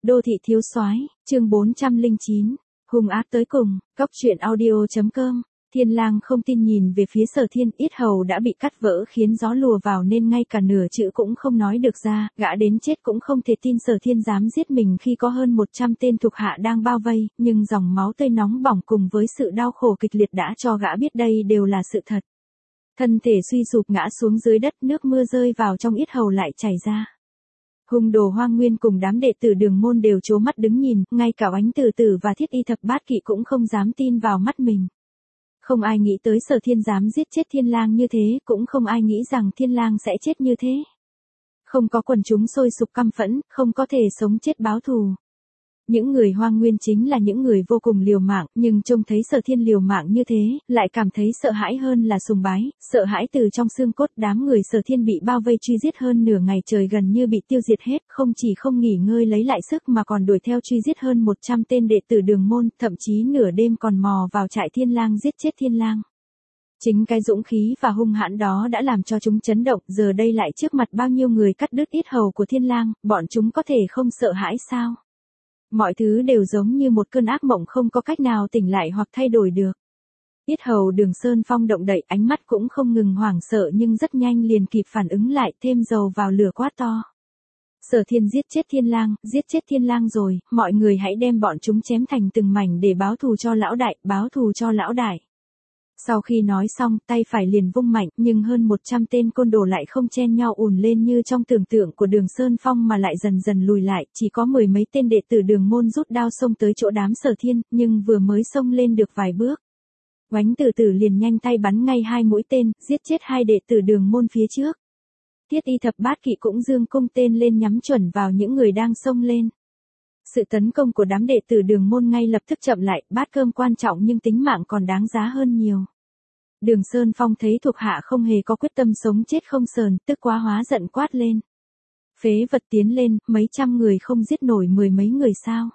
Đô thị thiếu soái, chương 409, hung ác tới cùng, cóc truyện audio.com. Thiên Lang không tin nhìn về phía Sở Thiên, yết hầu đã bị cắt vỡ khiến gió lùa vào nên ngay cả nửa chữ cũng không nói được ra, gã đến chết cũng không thể tin Sở Thiên dám giết mình khi có hơn 100 tên thuộc hạ đang bao vây, nhưng dòng máu tươi nóng bỏng cùng với sự đau khổ kịch liệt đã cho gã biết đây đều là sự thật. Thân thể suy sụp ngã xuống dưới đất, nước mưa rơi vào trong yết hầu lại chảy ra. Hung đồ Hoang Nguyên cùng đám đệ tử Đường môn đều trố mắt đứng nhìn, ngay cả Oánh Tử Tử và Thiết Y Thập Bát Kỵ cũng không dám tin vào mắt mình. Không ai nghĩ tới Sở Thiên dám giết chết Thiên Lang như thế, cũng không ai nghĩ rằng Thiên Lang sẽ chết như thế. Không có quần chúng sôi sục căm phẫn, không có thể sống chết báo thù. Những người Hoang Nguyên chính là những người vô cùng liều mạng, nhưng trông thấy Sở Thiên liều mạng như thế, lại cảm thấy sợ hãi hơn là sùng bái, sợ hãi từ trong xương cốt. Đám người Sở Thiên bị bao vây truy giết hơn nửa ngày trời, gần như bị tiêu diệt hết, không chỉ không nghỉ ngơi lấy lại sức mà còn đuổi theo truy giết hơn 100 tên đệ tử Đường môn, thậm chí nửa đêm còn mò vào trại Thiên Lang giết chết Thiên Lang. Chính cái dũng khí và hung hãn đó đã làm cho chúng chấn động, giờ đây lại trước mặt bao nhiêu người cắt đứt yết hầu của Thiên Lang, bọn chúng có thể không sợ hãi sao? Mọi thứ đều giống như một cơn ác mộng không có cách nào tỉnh lại hoặc thay đổi được. Yết hầu Đường Sơn Phong động đậy, ánh mắt cũng không ngừng hoảng sợ nhưng rất nhanh liền kịp phản ứng lại, thêm dầu vào lửa quát to. Sở Thiên giết chết Thiên Lang rồi, mọi người hãy đem bọn chúng chém thành từng mảnh để báo thù cho lão đại, báo thù cho lão đại. Sau khi nói xong, tay phải liền vung mạnh, nhưng hơn 100 tên côn đồ lại không chen nhau ùn lên như trong tưởng tượng của Đường Sơn Phong mà lại dần dần lùi lại, chỉ có mười mấy tên đệ tử Đường môn rút đao xông tới chỗ đám Sở Thiên, nhưng vừa mới xông lên được vài bước. Oánh Tử Tử liền nhanh tay bắn ngay 2 mũi tên, giết chết 2 đệ tử Đường môn phía trước. Thiết Y Thập Bát Kỵ cũng giương cung tên lên nhắm chuẩn vào những người đang xông lên. Sự tấn công của đám đệ tử Đường môn ngay lập tức chậm lại, bát cơm quan trọng nhưng tính mạng còn đáng giá hơn nhiều. Đường Sơn Phong thấy thuộc hạ không hề có quyết tâm sống chết không sờn, tức quá hóa giận quát lên. Phế vật, tiến lên, mấy trăm người không giết nổi mười mấy người sao?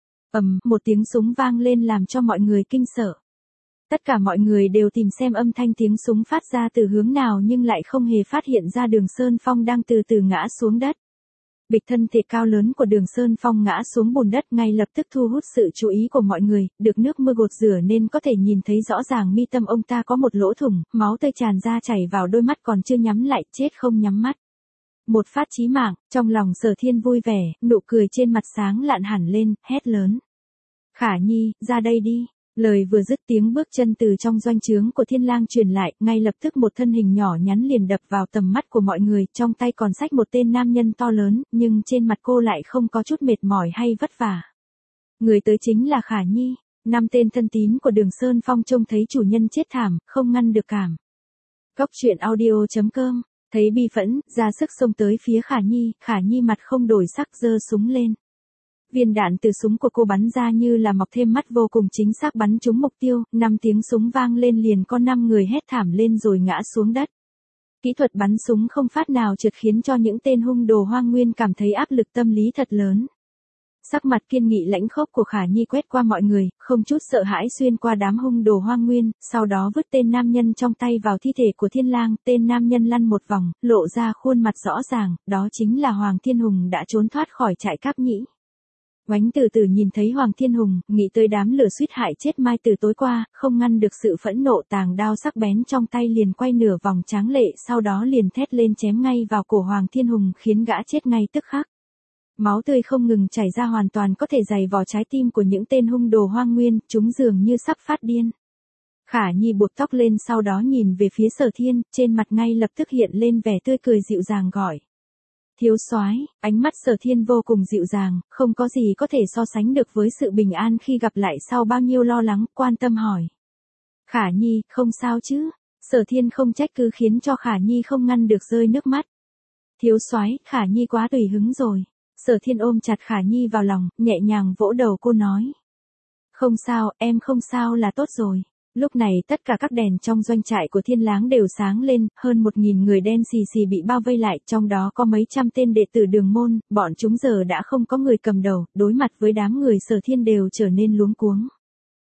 Một tiếng súng vang lên làm cho mọi người kinh sợ. Tất cả mọi người đều tìm xem âm thanh tiếng súng phát ra từ hướng nào nhưng lại không hề phát hiện ra Đường Sơn Phong đang từ từ ngã xuống đất. Bịch, thân thể cao lớn của Đường Sơn Phong ngã xuống bùn đất ngay lập tức thu hút sự chú ý của mọi người, được nước mưa gột rửa nên có thể nhìn thấy rõ ràng mi tâm ông ta có một lỗ thủng, máu tươi tràn ra chảy vào đôi mắt còn chưa nhắm lại, chết không nhắm mắt. Một phát chí mạng, trong lòng Sở Thiên vui vẻ, nụ cười trên mặt sáng lạn hẳn lên, hét lớn. Khả Nhi, ra đây đi. Lời vừa dứt, tiếng bước chân từ trong doanh trướng của Thiên Lang truyền lại, ngay lập tức một thân hình nhỏ nhắn liền đập vào tầm mắt của mọi người, trong tay còn xách một tên nam nhân to lớn, nhưng trên mặt cô lại không có chút mệt mỏi hay vất vả. Người tới chính là Khả Nhi. 5 tên thân tín của Đường Sơn Phong trông thấy chủ nhân chết thảm, không ngăn được cảm. Cóc truyện audio.com, thấy bi phẫn, ra sức xông tới phía Khả Nhi mặt không đổi sắc giơ súng lên. Viên đạn từ súng của cô bắn ra như là mọc thêm mắt, vô cùng chính xác bắn trúng mục tiêu, 5 tiếng súng vang lên liền có 5 người hét thảm lên rồi ngã xuống đất. Kỹ thuật bắn súng không phát nào trượt khiến cho những tên hung đồ Hoang Nguyên cảm thấy áp lực tâm lý thật lớn. Sắc mặt kiên nghị lãnh khốc của Khả Nhi quét qua mọi người, không chút sợ hãi xuyên qua đám hung đồ Hoang Nguyên, sau đó vứt tên nam nhân trong tay vào thi thể của Thiên Lang, tên nam nhân lăn một vòng, lộ ra khuôn mặt rõ ràng, đó chính là Hoàng Thiên Hùng đã trốn thoát khỏi trại Cáp Nhĩ. Oánh Tử Tử nhìn thấy Hoàng Thiên Hùng, nghĩ tới đám lửa suýt hại chết Mai từ tối qua, không ngăn được sự phẫn nộ, tàng đao sắc bén trong tay liền quay nửa vòng tráng lệ, sau đó liền thét lên chém ngay vào cổ Hoàng Thiên Hùng khiến gã chết ngay tức khắc. Máu tươi không ngừng chảy ra hoàn toàn có thể dày vò trái tim của những tên hung đồ Hoang Nguyên, chúng dường như sắp phát điên. Khả Nhi buộc tóc lên sau đó nhìn về phía Sở Thiên, trên mặt ngay lập tức hiện lên vẻ tươi cười dịu dàng gọi. Thiếu soái, ánh mắt Sở Thiên vô cùng dịu dàng, không có gì có thể so sánh được với sự bình an khi gặp lại sau bao nhiêu lo lắng, quan tâm hỏi. Khả Nhi, không sao chứ? Sở Thiên không trách cứ khiến cho Khả Nhi không ngăn được rơi nước mắt. Thiếu soái, Khả Nhi quá tùy hứng rồi. Sở Thiên ôm chặt Khả Nhi vào lòng, nhẹ nhàng vỗ đầu cô nói. Không sao, em không sao là tốt rồi. Lúc này tất cả các đèn trong doanh trại của Thiên Lang đều sáng lên, hơn 1000 người đen xì xì bị bao vây lại, trong đó có mấy trăm tên đệ tử Đường môn, bọn chúng giờ đã không có người cầm đầu, đối mặt với đám người Sở Thiên đều trở nên luống cuống.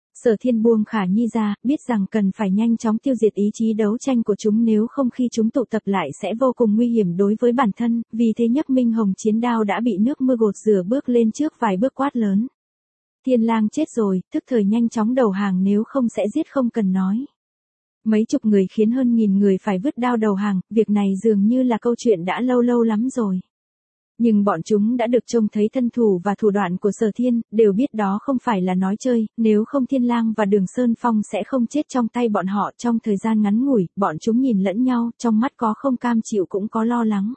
Sở Thiên buông Khả Nhi ra, biết rằng cần phải nhanh chóng tiêu diệt ý chí đấu tranh của chúng, nếu không khi chúng tụ tập lại sẽ vô cùng nguy hiểm đối với bản thân, vì thế nhấc Minh Hồng chiến đao đã bị nước mưa gột rửa bước lên trước vài bước quát lớn. Thiên Lang chết rồi, tức thời nhanh chóng đầu hàng, nếu không sẽ giết không cần nói. Mấy chục người khiến hơn 1000 người phải vứt đao đầu hàng, việc này dường như là câu chuyện đã lâu lâu lắm rồi. Nhưng bọn chúng đã được trông thấy thân thủ và thủ đoạn của Sở Thiên, đều biết đó không phải là nói chơi, nếu không Thiên Lang và Đường Sơn Phong sẽ không chết trong tay bọn họ. Trong thời gian ngắn ngủi, bọn chúng nhìn lẫn nhau, trong mắt có không cam chịu cũng có lo lắng.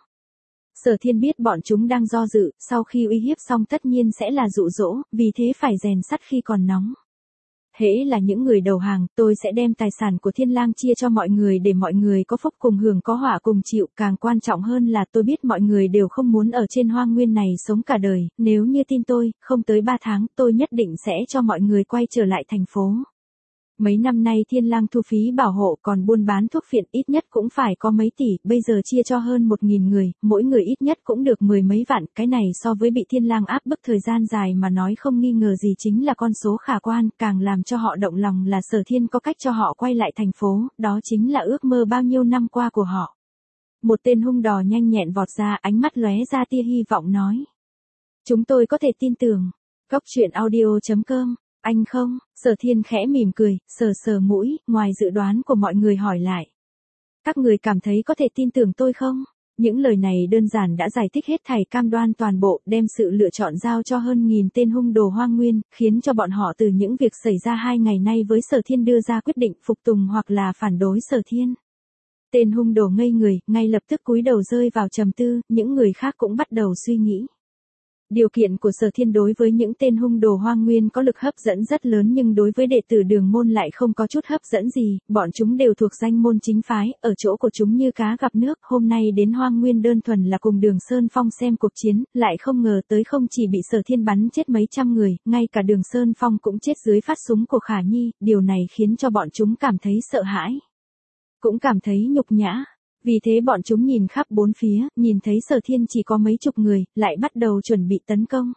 Sở Thiên biết bọn chúng đang do dự, sau khi uy hiếp xong tất nhiên sẽ là dụ dỗ, vì thế phải rèn sắt khi còn nóng. Hễ là những người đầu hàng, tôi sẽ đem tài sản của Thiên Lang chia cho mọi người để mọi người có phúc cùng hưởng có họa cùng chịu, càng quan trọng hơn là tôi biết mọi người đều không muốn ở trên hoang nguyên này sống cả đời, nếu như tin tôi, không tới 3 tháng, tôi nhất định sẽ cho mọi người quay trở lại thành phố. Mấy năm nay Thiên Lang thu phí bảo hộ còn buôn bán thuốc phiện ít nhất cũng phải có mấy tỷ, bây giờ chia cho hơn 1000 người, mỗi người ít nhất cũng được 10 mấy vạn, cái này so với bị Thiên Lang áp bức thời gian dài mà nói không nghi ngờ gì chính là con số khả quan, càng làm cho họ động lòng là Sở Thiên có cách cho họ quay lại thành phố, đó chính là ước mơ bao nhiêu năm qua của họ. Một tên hung đò nhanh nhẹn vọt ra, ánh mắt lóe ra tia hy vọng nói. Chúng tôi có thể tin tưởng. Cốc truyện audio.com. Anh không? Sở Thiên khẽ mỉm cười, sờ mũi, ngoài dự đoán của mọi người hỏi lại. Các người cảm thấy có thể tin tưởng tôi không? Những lời này đơn giản đã giải thích hết thảy, cam đoan toàn bộ, đem sự lựa chọn giao cho hơn 1000 tên hung đồ hoang nguyên, khiến cho bọn họ từ những việc xảy ra 2 ngày nay với Sở Thiên đưa ra quyết định phục tùng hoặc là phản đối Sở Thiên. Tên hung đồ ngây người, ngay lập tức cúi đầu rơi vào trầm tư, những người khác cũng bắt đầu suy nghĩ. Điều kiện của Sở Thiên đối với những tên hung đồ hoang nguyên có lực hấp dẫn rất lớn, nhưng đối với đệ tử Đường môn lại không có chút hấp dẫn gì, bọn chúng đều thuộc danh môn chính phái, ở chỗ của chúng như cá gặp nước, hôm nay đến hoang nguyên đơn thuần là cùng Đường Sơn Phong xem cuộc chiến, lại không ngờ tới không chỉ bị Sở Thiên bắn chết mấy trăm người, ngay cả Đường Sơn Phong cũng chết dưới phát súng của Khả Nhi, điều này khiến cho bọn chúng cảm thấy sợ hãi, cũng cảm thấy nhục nhã. Vì thế bọn chúng nhìn khắp bốn phía, nhìn thấy Sở Thiên chỉ có mấy chục người, lại bắt đầu chuẩn bị tấn công.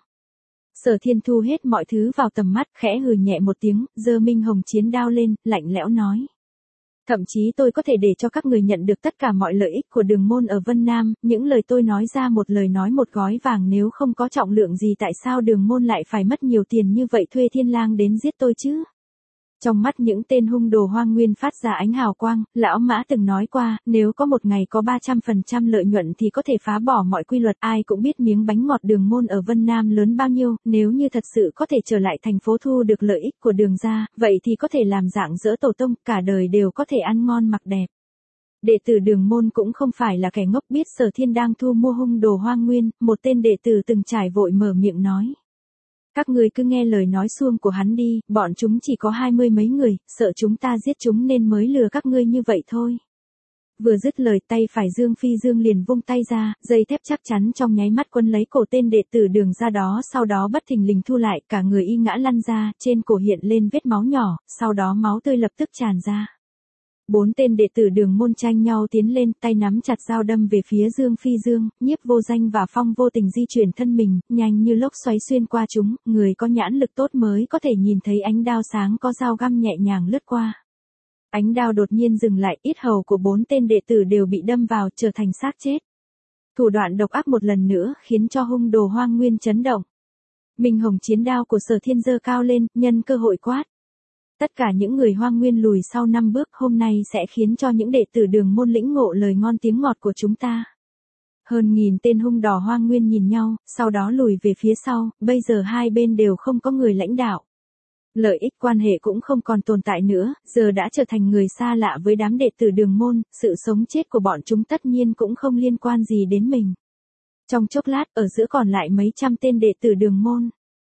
Sở Thiên thu hết mọi thứ vào tầm mắt, khẽ hừ nhẹ một tiếng, giơ Minh Hồng chiến đao lên, lạnh lẽo nói. Thậm chí tôi có thể để cho các người nhận được tất cả mọi lợi ích của Đường môn ở Vân Nam, những lời tôi nói ra một lời nói một gói vàng, nếu không có trọng lượng gì tại sao Đường môn lại phải mất nhiều tiền như vậy thuê Thiên Lang đến giết tôi chứ? Trong mắt những tên hung đồ hoang nguyên phát ra ánh hào quang, lão Mã từng nói qua, nếu có một ngày có 300% lợi nhuận thì có thể phá bỏ mọi quy luật, ai cũng biết miếng bánh ngọt Đường môn ở Vân Nam lớn bao nhiêu, nếu như thật sự có thể trở lại thành phố thu được lợi ích của Đường gia, vậy thì có thể làm dạng dỡ tổ tông, cả đời đều có thể ăn ngon mặc đẹp. Đệ tử Đường môn cũng không phải là kẻ ngốc, biết Sở Thiên đang thu mua hung đồ hoang nguyên, một tên đệ tử từng trải vội mở miệng nói. Các ngươi cứ nghe lời nói suông của hắn đi, bọn chúng chỉ có 20 mấy người, sợ chúng ta giết chúng nên mới lừa các ngươi như vậy thôi. Vừa dứt lời tay phải Dương Phi Dương liền vung tay ra, dây thép chắc chắn trong nháy mắt quấn lấy cổ tên đệ tử Đường ra đó, sau đó bất thình lình thu lại, cả người y ngã lăn ra, trên cổ hiện lên vết máu nhỏ, sau đó máu tươi lập tức tràn ra. 4 tên đệ tử Đường môn tranh nhau tiến lên, tay nắm chặt dao đâm về phía Dương Phi Dương, Nhiếp Vô Danh và Phong vô tình di chuyển thân mình, nhanh như lốc xoáy xuyên qua chúng, người có nhãn lực tốt mới có thể nhìn thấy ánh đao sáng có dao găm nhẹ nhàng lướt qua. Ánh đao đột nhiên dừng lại, yết hầu của 4 tên đệ tử đều bị đâm vào, trở thành xác chết. Thủ đoạn độc ác một lần nữa khiến cho hung đồ hoang nguyên chấn động. Minh Hồng chiến đao của Sở Thiên giơ cao lên, nhân cơ hội quát. Tất cả những người hoang nguyên lùi sau 5 bước, hôm nay sẽ khiến cho những đệ tử Đường môn lĩnh ngộ lời ngon tiếng ngọt của chúng ta. Hơn 1000 tên hung đỏ hoang nguyên nhìn nhau, sau đó lùi về phía sau, bây giờ hai bên đều không có người lãnh đạo. Lợi ích quan hệ cũng không còn tồn tại nữa, giờ đã trở thành người xa lạ với đám đệ tử Đường môn, sự sống chết của bọn chúng tất nhiên cũng không liên quan gì đến mình. Trong chốc lát, ở giữa còn lại mấy trăm tên đệ tử Đường môn.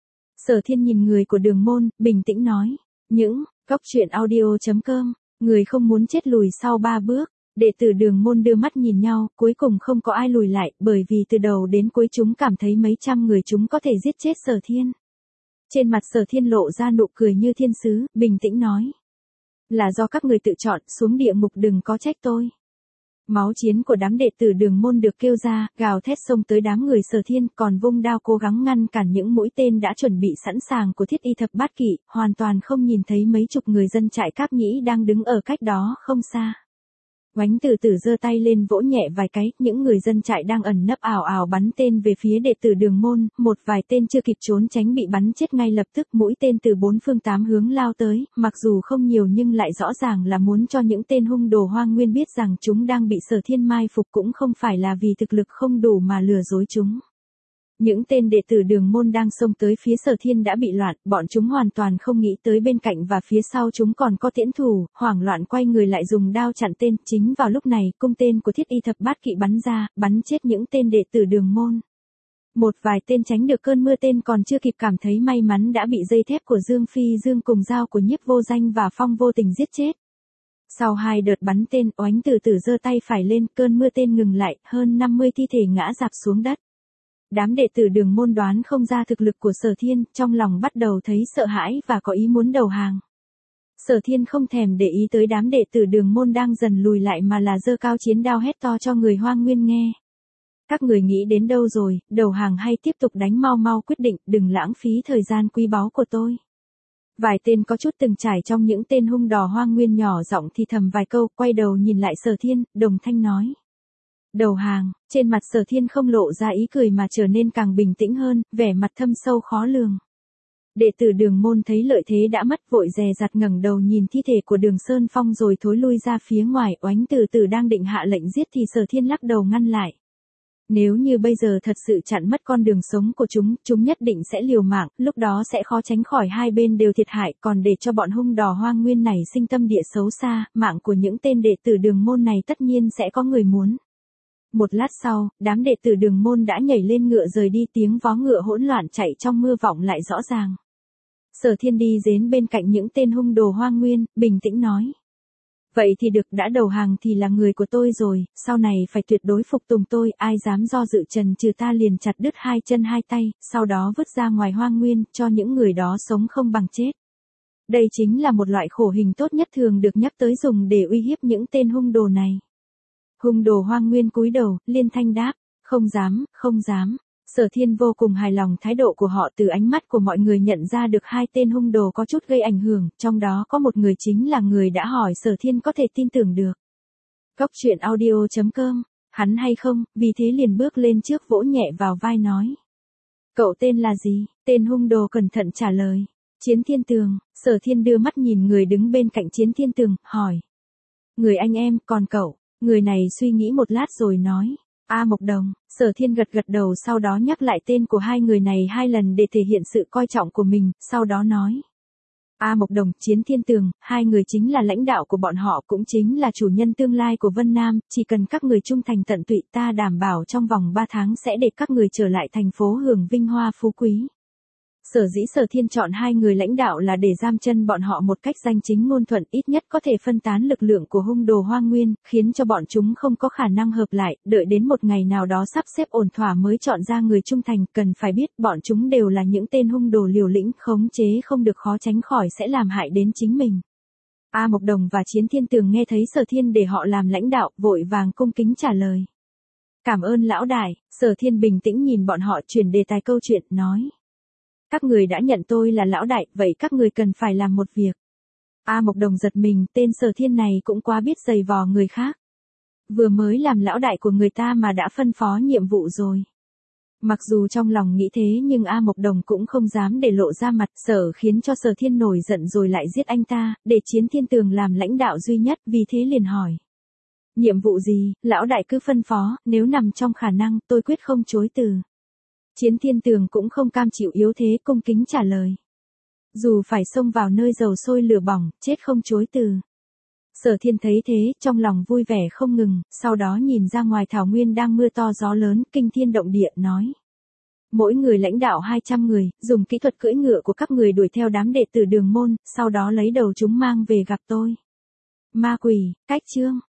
Sở Thiên nhìn người của Đường môn, bình tĩnh nói. Những, cốc truyện audio.com, người không muốn chết lùi sau 3 bước, đệ tử Đường môn đưa mắt nhìn nhau, cuối cùng không có ai lùi lại, bởi vì từ đầu đến cuối chúng cảm thấy mấy trăm người chúng có thể giết chết Sở Thiên. Trên mặt Sở Thiên lộ ra nụ cười như thiên sứ, bình tĩnh nói. Là do các người tự chọn, xuống địa ngục đừng có trách tôi. Máu chiến của đám đệ tử Đường môn được kêu ra, gào thét xông tới đám người Sở Thiên, còn vung đao cố gắng ngăn cản những mũi tên đã chuẩn bị sẵn sàng của Thiết Y thập bát kỵ, hoàn toàn không nhìn thấy mấy chục người dân trại Cáp Nhĩ đang đứng ở cách đó không xa. Oánh Từ Từ giơ tay lên vỗ nhẹ vài cái, những người dân trại đang ẩn nấp ào ào bắn tên về phía đệ tử Đường môn, một vài tên chưa kịp trốn tránh bị bắn chết ngay lập tức, mũi tên từ bốn phương tám hướng lao tới, mặc dù không nhiều nhưng lại rõ ràng là muốn cho những tên hung đồ Hoang Nguyên biết rằng chúng đang bị Sở Thiên mai phục, cũng không phải là vì thực lực không đủ mà lừa dối chúng. Những tên đệ tử Đường môn đang xông tới phía Sở Thiên đã bị loạn, bọn chúng hoàn toàn không nghĩ tới bên cạnh và phía sau chúng còn có tiễn thủ, hoảng loạn quay người lại dùng đao chặn tên. Chính vào lúc này, cung tên của Thiết Y thập bát kỵ bắn ra, bắn chết những tên đệ tử Đường môn. Một vài tên tránh được cơn mưa tên còn chưa kịp cảm thấy may mắn đã bị dây thép của Dương Phi Dương cùng dao của Nhiếp Vô Danh và Phong Vô Tình giết chết. Sau hai đợt bắn tên, Oánh Từ Từ giơ tay phải lên, cơn mưa tên ngừng lại, hơn 50 thi thể ngã rạp xuống đất. Đám đệ tử Đường môn đoán không ra thực lực của Sở Thiên, trong lòng bắt đầu thấy sợ hãi và có ý muốn đầu hàng. Sở Thiên không thèm để ý tới đám đệ tử Đường môn đang dần lùi lại mà là giơ cao chiến đao hét to cho người Hoang Nguyên nghe. Các người nghĩ đến đâu rồi, đầu hàng hay tiếp tục đánh, mau mau quyết định, đừng lãng phí thời gian quý báu của tôi. Vài tên có chút từng trải trong những tên hung đò Hoang Nguyên nhỏ giọng thì thầm vài câu, quay đầu nhìn lại Sở Thiên, đồng thanh nói. Đầu hàng. Trên mặt Sở Thiên không lộ ra ý cười mà trở nên càng bình tĩnh hơn, vẻ mặt thâm sâu khó lường. Đệ tử Đường môn thấy lợi thế đã mất, vội dè dặt ngẩng đầu nhìn thi thể của Đường Sơn Phong rồi thối lui ra phía ngoài. Oánh Từ Từ đang định hạ lệnh giết thì Sở Thiên lắc đầu ngăn lại. Nếu như bây giờ thật sự chặn mất con đường sống của chúng nhất định sẽ liều mạng, lúc đó sẽ khó tránh khỏi hai bên đều thiệt hại, còn để cho bọn hung đò Hoang Nguyên này sinh tâm địa xấu xa, mạng của những tên đệ tử Đường môn này tất nhiên sẽ có người muốn. Một lát sau, đám đệ tử Đường môn đã nhảy lên ngựa rời đi, tiếng vó ngựa hỗn loạn chạy trong mưa vọng lại rõ ràng. Sở Thiên đi đến bên cạnh những tên hung đồ Hoang Nguyên, bình tĩnh nói. Vậy thì được, đã đầu hàng thì là người của tôi rồi, sau này phải tuyệt đối phục tùng tôi, ai dám do dự trần trừ ta liền chặt đứt hai chân hai tay, sau đó vứt ra ngoài Hoang Nguyên, cho những người đó sống không bằng chết. Đây chính là một loại khổ hình tốt nhất thường được nhắc tới dùng để uy hiếp những tên hung đồ này. Hung đồ Hoang Nguyên cúi đầu, liên thanh đáp, không dám, không dám. Sở Thiên vô cùng hài lòng thái độ của họ, từ ánh mắt của mọi người nhận ra được hai tên hung đồ có chút gây ảnh hưởng, trong đó có một người chính là người đã hỏi Sở Thiên có thể tin tưởng được. Cốc truyện audio.com, hắn hay không, vì thế liền bước lên trước vỗ nhẹ vào vai nói. Cậu tên là gì? Tên hung đồ cẩn thận trả lời. Chiến Thiên Tường. Sở Thiên đưa mắt nhìn người đứng bên cạnh Chiến Thiên Tường, hỏi. Người anh em, còn cậu? Người này suy nghĩ một lát rồi nói. A Mộc Đồng. Sở Thiên gật gật đầu, sau đó nhắc lại tên của hai người này hai lần để thể hiện sự coi trọng của mình, sau đó nói. A Mộc Đồng, Chiến Thiên Tường, hai người chính là lãnh đạo của bọn họ, cũng chính là chủ nhân tương lai của Vân Nam, chỉ cần các người trung thành tận tụy ta đảm bảo trong vòng 3 tháng sẽ để các người trở lại thành phố hưởng vinh hoa phú quý. Sở dĩ Sở Thiên chọn hai người lãnh đạo là để giam chân bọn họ một cách danh chính ngôn thuận, ít nhất có thể phân tán lực lượng của hung đồ Hoang Nguyên, khiến cho bọn chúng không có khả năng hợp lại, đợi đến một ngày nào đó sắp xếp ổn thỏa mới chọn ra người trung thành. Cần phải biết bọn chúng đều là những tên hung đồ liều lĩnh, khống chế không được khó tránh khỏi sẽ làm hại đến chính mình. A Mộc Đồng và Chiến Thiên Tường nghe thấy Sở Thiên để họ làm lãnh đạo, vội vàng cung kính trả lời. Cảm ơn lão đại. Sở Thiên bình tĩnh nhìn bọn họ, chuyển đề tài câu chuyện, nói. Các người đã nhận tôi là lão đại, vậy các người cần phải làm một việc. A Mộc Đồng giật mình, tên Sở Thiên này cũng quá biết giày vò người khác. Vừa mới làm lão đại của người ta mà đã phân phó nhiệm vụ rồi. Mặc dù trong lòng nghĩ thế nhưng A Mộc Đồng cũng không dám để lộ ra mặt, sợ khiến cho Sở Thiên nổi giận rồi lại giết anh ta, để Chiến Thiên Tường làm lãnh đạo duy nhất, vì thế liền hỏi. Nhiệm vụ gì, lão đại cứ phân phó, nếu nằm trong khả năng, tôi quyết không chối từ. Chiến Thiên Tường cũng không cam chịu yếu thế, cung kính trả lời. Dù phải xông vào nơi dầu sôi lửa bỏng, chết không chối từ. Sở Thiên thấy thế, trong lòng vui vẻ không ngừng, sau đó nhìn ra ngoài thảo nguyên đang mưa to gió lớn, kinh thiên động địa, nói. Mỗi người lãnh đạo 200 người, dùng kỹ thuật cưỡi ngựa của các người đuổi theo đám đệ tử Đường môn, sau đó lấy đầu chúng mang về gặp tôi. Ma quỷ, cách chương.